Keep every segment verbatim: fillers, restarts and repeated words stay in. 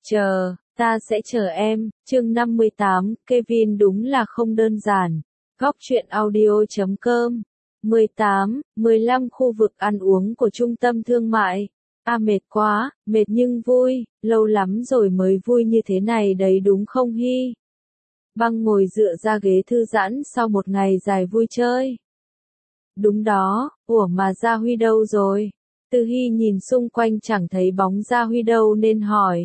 Chờ, ta sẽ chờ em, chương năm mươi tám, Kevin đúng là không đơn giản. Góc truyện audio chấm com. mười tám, mười lăm khu vực ăn uống của trung tâm thương mại. À mệt quá, mệt nhưng vui, lâu lắm rồi mới vui như thế này đấy đúng không Hy? Băng ngồi dựa ra ghế thư giãn sau một ngày dài vui chơi. Đúng đó, ủa mà Gia Huy đâu rồi? Từ Hy nhìn xung quanh chẳng thấy bóng Gia Huy đâu nên hỏi.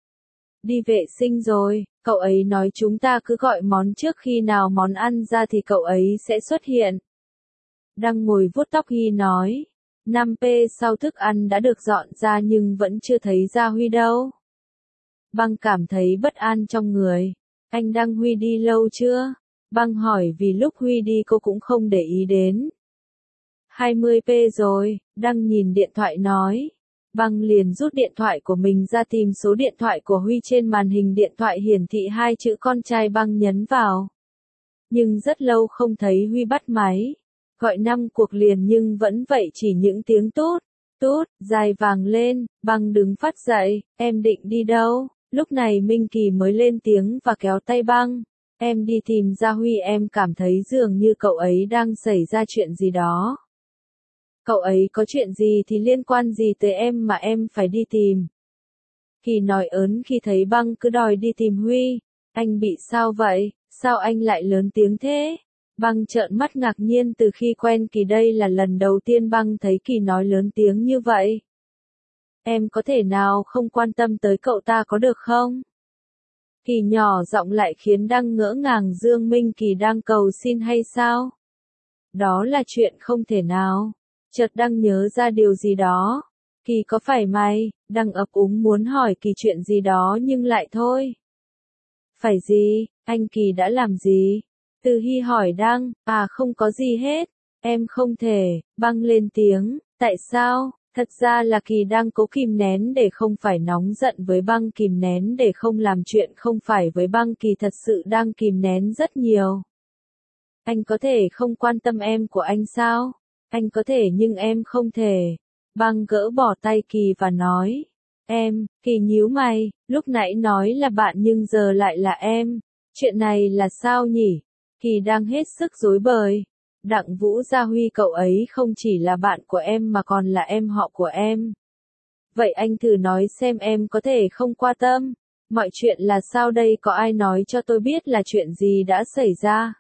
Đi vệ sinh rồi, cậu ấy nói chúng ta cứ gọi món trước khi nào món ăn ra thì cậu ấy sẽ xuất hiện. Đang ngồi vuốt tóc Hy nói. năm phút sau thức ăn đã được dọn ra nhưng vẫn chưa thấy Gia Huy đâu. Băng cảm thấy bất an trong người. Anh Đăng Huy đi lâu chưa? Băng hỏi vì lúc Huy đi cô cũng không để ý đến. hai mươi phút rồi, Đăng nhìn điện thoại nói. Băng liền rút điện thoại của mình ra tìm số điện thoại của Huy trên màn hình điện thoại hiển thị hai chữ con trai. Băng nhấn vào. Nhưng rất lâu không thấy Huy bắt máy. Gọi năm cuộc liền nhưng vẫn vậy chỉ những tiếng tút, tút, dài vàng lên. Băng đứng phát dậy, em định đi đâu? Lúc này Minh Kỳ mới lên tiếng và kéo tay Băng. Em đi tìm Gia Huy, em cảm thấy dường như cậu ấy đang xảy ra chuyện gì đó. Cậu ấy có chuyện gì thì liên quan gì tới em mà em phải đi tìm. Kỳ nói ớn khi thấy Băng cứ đòi đi tìm Huy. Anh bị sao vậy? Sao anh lại lớn tiếng thế? Băng trợn mắt ngạc nhiên từ khi quen Kỳ, đây là lần đầu tiên Băng thấy Kỳ nói lớn tiếng như vậy. Em có thể nào không quan tâm tới cậu ta có được không? Kỳ nhỏ giọng lại khiến Đăng ngỡ ngàng. Dương Minh Kỳ đang cầu xin hay sao? Đó là chuyện không thể nào. Chợt Đăng nhớ ra điều gì đó. Kỳ có phải mày? Đăng ấp úng muốn hỏi Kỳ chuyện gì đó nhưng lại thôi. Phải gì? Anh Kỳ đã làm gì? Từ Hy hỏi Đăng. À không có gì hết. Em không thể. Băng lên tiếng. Tại sao? Thật ra là Kỳ đang cố kìm nén để không phải nóng giận với Băng, kìm nén để không làm chuyện không phải với Băng. Kỳ thật sự đang kìm nén rất nhiều. Anh có thể không quan tâm em của anh sao? Anh có thể nhưng em không thể. Băng gỡ bỏ tay Kỳ và nói. Em, Kỳ nhíu mày, lúc nãy nói là bạn nhưng giờ lại là em. Chuyện này là sao nhỉ? Kỳ đang hết sức rối bời. Đặng Vũ Gia Huy cậu ấy không chỉ là bạn của em mà còn là em họ của em. Vậy anh thử nói xem em có thể không quan tâm. Mọi chuyện là sao đây, có ai nói cho tôi biết là chuyện gì đã xảy ra?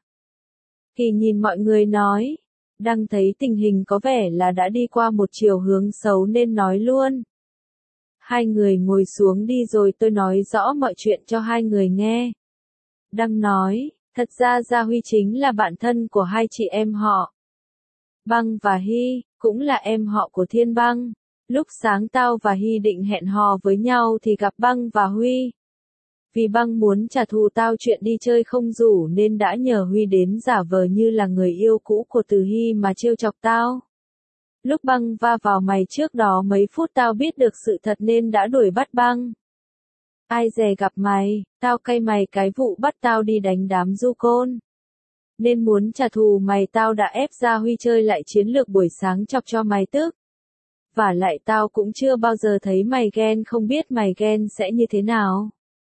Kỳ nhìn mọi người nói. Đăng thấy tình hình có vẻ là đã đi qua một chiều hướng xấu nên nói luôn. Hai người ngồi xuống đi rồi tôi nói rõ mọi chuyện cho hai người nghe. Đăng nói, thật ra Gia Huy chính là bạn thân của hai chị em họ. Băng và Hy, cũng là em họ của Thiên Băng. Lúc sáng tao và Hy định hẹn hò với nhau thì gặp Băng và Huy. Vì Băng muốn trả thù tao chuyện đi chơi không rủ nên đã nhờ Huy đến giả vờ như là người yêu cũ của Từ Hy mà trêu chọc tao. Lúc Băng va vào mày trước đó mấy phút tao biết được sự thật nên đã đuổi bắt Băng. Ai dè gặp mày, tao cay mày cái vụ bắt tao đi đánh đám du côn. Nên muốn trả thù mày tao đã ép Gia Huy chơi lại chiến lược buổi sáng chọc cho mày tức. Và lại tao cũng chưa bao giờ thấy mày ghen, không biết mày ghen sẽ như thế nào.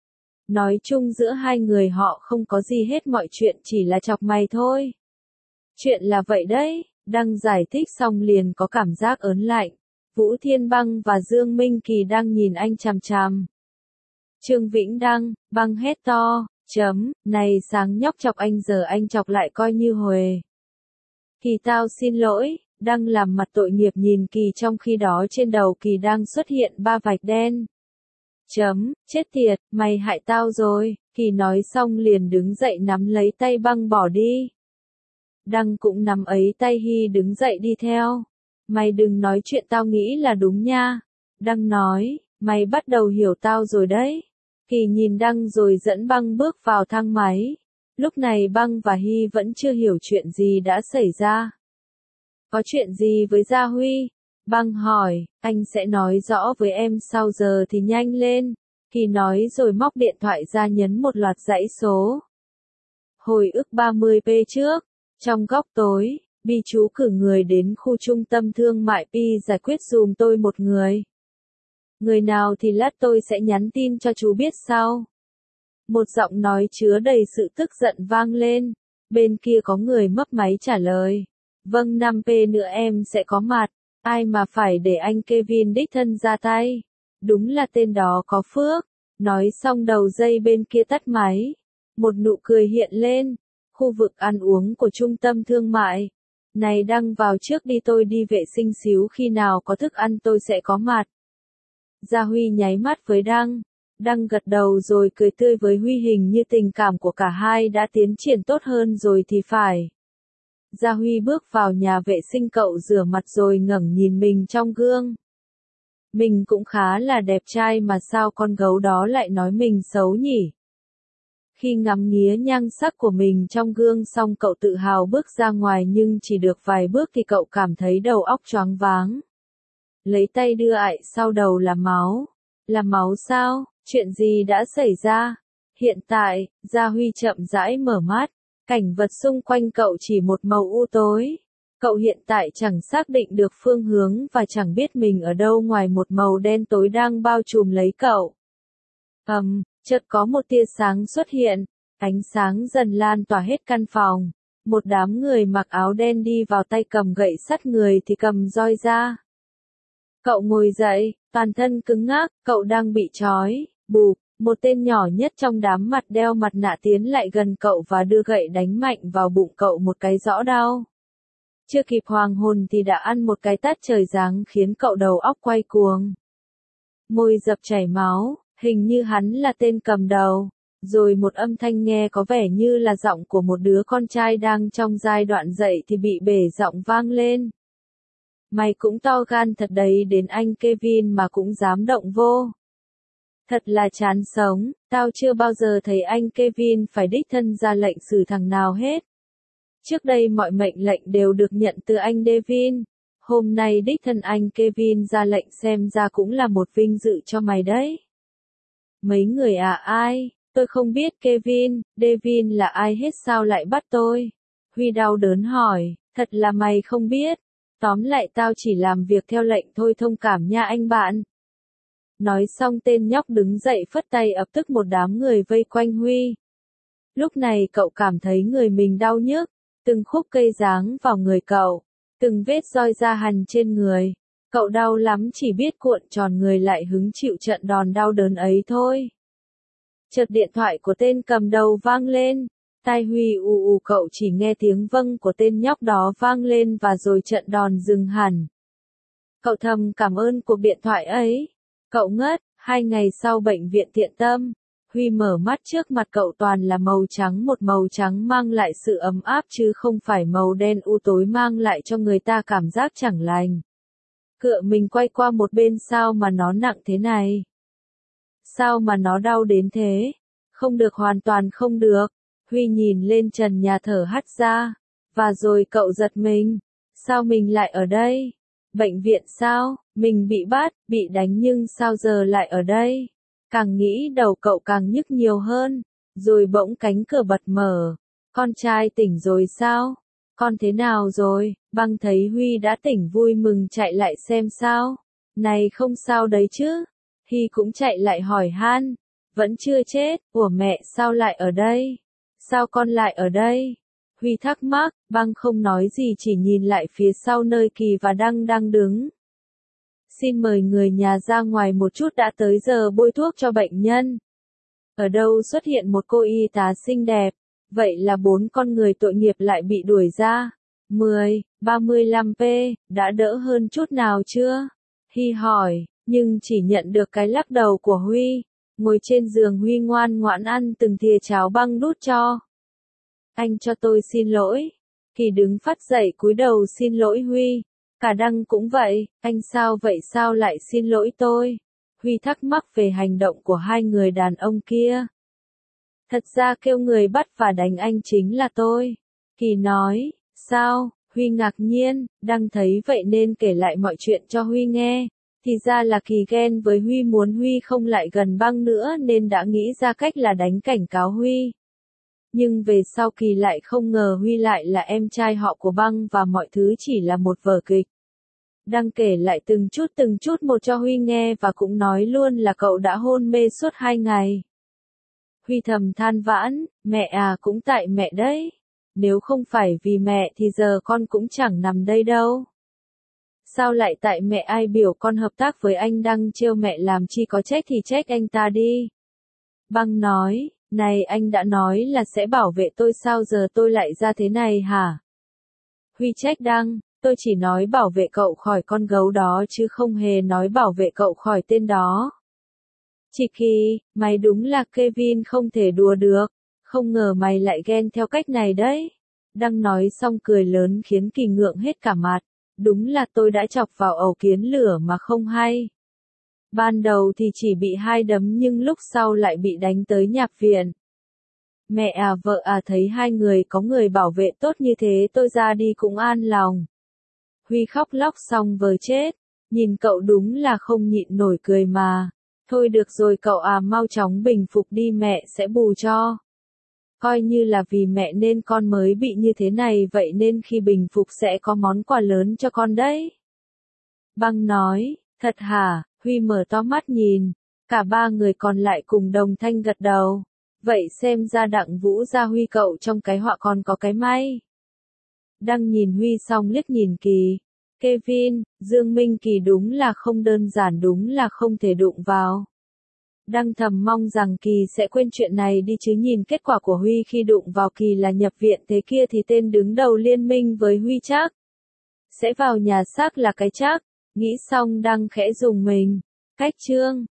Nói chung giữa hai người họ không có gì hết, mọi chuyện chỉ là chọc mày thôi. Chuyện là vậy đấy. Đăng giải thích xong liền có cảm giác ớn lạnh. Vũ Thiên Băng và Dương Minh Kỳ đang nhìn anh chằm chằm. Trương Vĩnh Đăng, Băng hét to, chấm, này sáng nhóc chọc anh giờ anh chọc lại coi như huề. Kỳ tao xin lỗi. Đăng làm mặt tội nghiệp nhìn Kỳ, trong khi đó trên đầu Kỳ đang xuất hiện ba vạch đen. Chấm, chết tiệt, mày hại tao rồi. Kỳ nói xong liền đứng dậy nắm lấy tay Băng bỏ đi. Đăng cũng nắm ấy tay Hy đứng dậy đi theo. Mày đừng nói chuyện tao nghĩ là đúng nha. Đăng nói, mày bắt đầu hiểu tao rồi đấy. Kỳ nhìn Đăng rồi dẫn Băng bước vào thang máy. Lúc này Băng và Hy vẫn chưa hiểu chuyện gì đã xảy ra. Có chuyện gì với Gia Huy? Băng hỏi, anh sẽ nói rõ với em sau, giờ thì nhanh lên. Kỳ nói rồi móc điện thoại ra nhấn một loạt dãy số. Hồi ức ba mươi phút trước, trong góc tối, Bi chú cử người đến khu trung tâm thương mại Pi giải quyết dùm tôi một người. Người nào thì lát tôi sẽ nhắn tin cho chú biết sau. Một giọng nói chứa đầy sự tức giận vang lên. Bên kia có người mấp máy trả lời. Vâng năm pê nữa em sẽ có mặt. Ai mà phải để anh Kevin đích thân ra tay. Đúng là tên đó có phước. Nói xong đầu dây bên kia tắt máy. Một nụ cười hiện lên. Khu vực ăn uống của trung tâm thương mại. Này Đăng vào trước đi, tôi đi vệ sinh xíu, khi nào có thức ăn tôi sẽ có mặt. Gia Huy nháy mắt với Đăng. Đăng gật đầu rồi cười tươi với Huy, hình như tình cảm của cả hai đã tiến triển tốt hơn rồi thì phải. Gia Huy bước vào nhà vệ sinh, cậu rửa mặt rồi ngẩng nhìn mình trong gương. Mình cũng khá là đẹp trai mà sao con gấu đó lại nói mình xấu nhỉ? Khi ngắm nghía nhan sắc của mình trong gương xong cậu tự hào bước ra ngoài, nhưng chỉ được vài bước thì cậu cảm thấy đầu óc choáng váng. Lấy tay đưa ại sau đầu là máu. Là máu sao? Chuyện gì đã xảy ra? Hiện tại, Gia Huy chậm rãi mở mắt. Cảnh vật xung quanh cậu chỉ một màu u tối. Cậu hiện tại chẳng xác định được phương hướng và chẳng biết mình ở đâu ngoài một màu đen tối đang bao trùm lấy cậu. Ầm, um, chợt có một tia sáng xuất hiện, ánh sáng dần lan tỏa hết căn phòng. Một đám người mặc áo đen đi vào, tay cầm gậy sắt, người thì cầm roi ra. Cậu ngồi dậy, toàn thân cứng ngắc, cậu đang bị trói, bụp. Một tên nhỏ nhất trong đám mặt đeo mặt nạ tiến lại gần cậu và đưa gậy đánh mạnh vào bụng cậu một cái rõ đau. Chưa kịp hoàng hồn thì đã ăn một cái tát trời giáng khiến cậu đầu óc quay cuồng. Môi dập chảy máu, hình như hắn là tên cầm đầu. Rồi một âm thanh nghe có vẻ như là giọng của một đứa con trai đang trong giai đoạn dậy thì bị bể giọng vang lên. Mày cũng to gan thật đấy, đến anh Kevin mà cũng dám động vô. Thật là chán sống, tao chưa bao giờ thấy anh Kevin phải đích thân ra lệnh xử thằng nào hết. Trước đây mọi mệnh lệnh đều được nhận từ anh Devin. Hôm nay đích thân anh Kevin ra lệnh xem ra cũng là một vinh dự cho mày đấy. Mấy người à ai? Tôi không biết Kevin, Devin là ai hết, sao lại bắt tôi? Huy đau đớn hỏi, thật là mày không biết. Tóm lại tao chỉ làm việc theo lệnh thôi, thông cảm nha anh bạn. Nói xong tên nhóc đứng dậy phất tay, ập tức một đám người vây quanh Huy. Lúc này cậu cảm thấy người mình đau nhức, từng khúc cây giáng vào người cậu, từng vết roi ra hằn trên người. Cậu đau lắm, chỉ biết cuộn tròn người lại hứng chịu trận đòn đau đớn ấy thôi. Chợt điện thoại của tên cầm đầu vang lên, tai Huy ù ù, cậu chỉ nghe tiếng vâng của tên nhóc đó vang lên và rồi trận đòn dừng hẳn. Cậu thầm cảm ơn cuộc điện thoại ấy. Cậu ngất. Hai ngày sau bệnh viện Thiện Tâm, Huy mở mắt, trước mặt cậu toàn là màu trắng, một màu trắng mang lại sự ấm áp chứ không phải màu đen u tối mang lại cho người ta cảm giác chẳng lành. Cựa mình quay qua một bên, sao mà nó nặng thế này? Sao mà nó đau đến thế? Không được, hoàn toàn không được. Huy nhìn lên trần nhà thở hắt ra. Và rồi cậu giật mình. Sao mình lại ở đây? Bệnh viện sao? Mình bị bắt, bị đánh nhưng sao giờ lại ở đây? Càng nghĩ đầu cậu càng nhức nhiều hơn. Rồi bỗng cánh cửa bật mở. Con trai tỉnh rồi sao? Con thế nào rồi? Băng thấy Huy đã tỉnh vui mừng chạy lại xem sao. Này không sao đấy chứ? Hy cũng chạy lại hỏi han. Vẫn chưa chết, ủa mẹ sao lại ở đây? Sao con lại ở đây? Huy thắc mắc, Băng không nói gì, chỉ nhìn lại phía sau nơi Kỳ và Đăng đang đứng. Xin mời người nhà ra ngoài một chút, đã tới giờ bôi thuốc cho bệnh nhân. Ở đâu xuất hiện một cô y tá xinh đẹp, vậy là bốn con người tội nghiệp lại bị đuổi ra. mười, ba mươi lăm p, đã đỡ hơn chút nào chưa? Hy hỏi, nhưng chỉ nhận được cái lắc đầu của Huy. Ngồi trên giường, Huy ngoan ngoãn ăn từng thìa cháo Băng đút cho. Anh cho tôi xin lỗi. Kỳ đứng phát dậy cúi đầu xin lỗi Huy. Cả Đăng cũng vậy, anh sao vậy, sao lại xin lỗi tôi? Huy thắc mắc về hành động của hai người đàn ông kia. Thật ra kêu người bắt và đánh anh chính là tôi. Kỳ nói, sao? Huy ngạc nhiên, Đăng thấy vậy nên kể lại mọi chuyện cho Huy nghe. Thì ra là Kỳ ghen với Huy, muốn Huy không lại gần Băng nữa nên đã nghĩ ra cách là đánh cảnh cáo Huy. Nhưng về sau Kỳ lại không ngờ Huy lại là em trai họ của Băng và mọi thứ chỉ là một vở kịch. Đăng kể lại từng chút từng chút một cho Huy nghe và cũng nói luôn là cậu đã hôn mê suốt hai ngày. Huy thầm than vãn, mẹ à cũng tại mẹ đấy. Nếu không phải vì mẹ thì giờ con cũng chẳng nằm đây đâu. Sao lại tại mẹ, ai biểu con hợp tác với anh Đăng trêu mẹ làm chi, có trách thì trách anh ta đi. Băng nói, này anh đã nói là sẽ bảo vệ tôi, sao giờ tôi lại ra thế này hả? Huy trách Đăng, tôi chỉ nói bảo vệ cậu khỏi con gấu đó chứ không hề nói bảo vệ cậu khỏi tên đó. Chị Kỳ, mày đúng là Kevin không thể đùa được, không ngờ mày lại ghen theo cách này đấy. Đăng nói xong cười lớn khiến Kỳ ngượng hết cả mặt, đúng là tôi đã chọc vào ẩu kiến lửa mà không hay. Ban đầu thì chỉ bị hai đấm nhưng lúc sau lại bị đánh tới nhập viện. Mẹ à vợ à, thấy hai người có người bảo vệ tốt như thế tôi ra đi cũng an lòng. Huy khóc lóc xong vờ chết, nhìn cậu đúng là không nhịn nổi cười mà. Thôi được rồi cậu à, mau chóng bình phục đi, mẹ sẽ bù cho. Coi như là vì mẹ nên con mới bị như thế này, vậy nên khi bình phục sẽ có món quà lớn cho con đấy. Băng nói, thật hả? Huy mở to mắt nhìn, cả ba người còn lại cùng đồng thanh gật đầu. Vậy xem ra Đặng Vũ Gia Huy cậu trong cái họa còn có cái may. Đăng nhìn Huy xong liếc nhìn Kỳ. Kevin, Dương Minh Kỳ đúng là không đơn giản, đúng là không thể đụng vào. Đăng thầm mong rằng Kỳ sẽ quên chuyện này đi chứ nhìn kết quả của Huy khi đụng vào Kỳ là nhập viện thế kia thì tên đứng đầu liên minh với Huy chắc sẽ vào nhà xác là cái chắc. Nghĩ xong Đăng khẽ dùng mình. Cách chương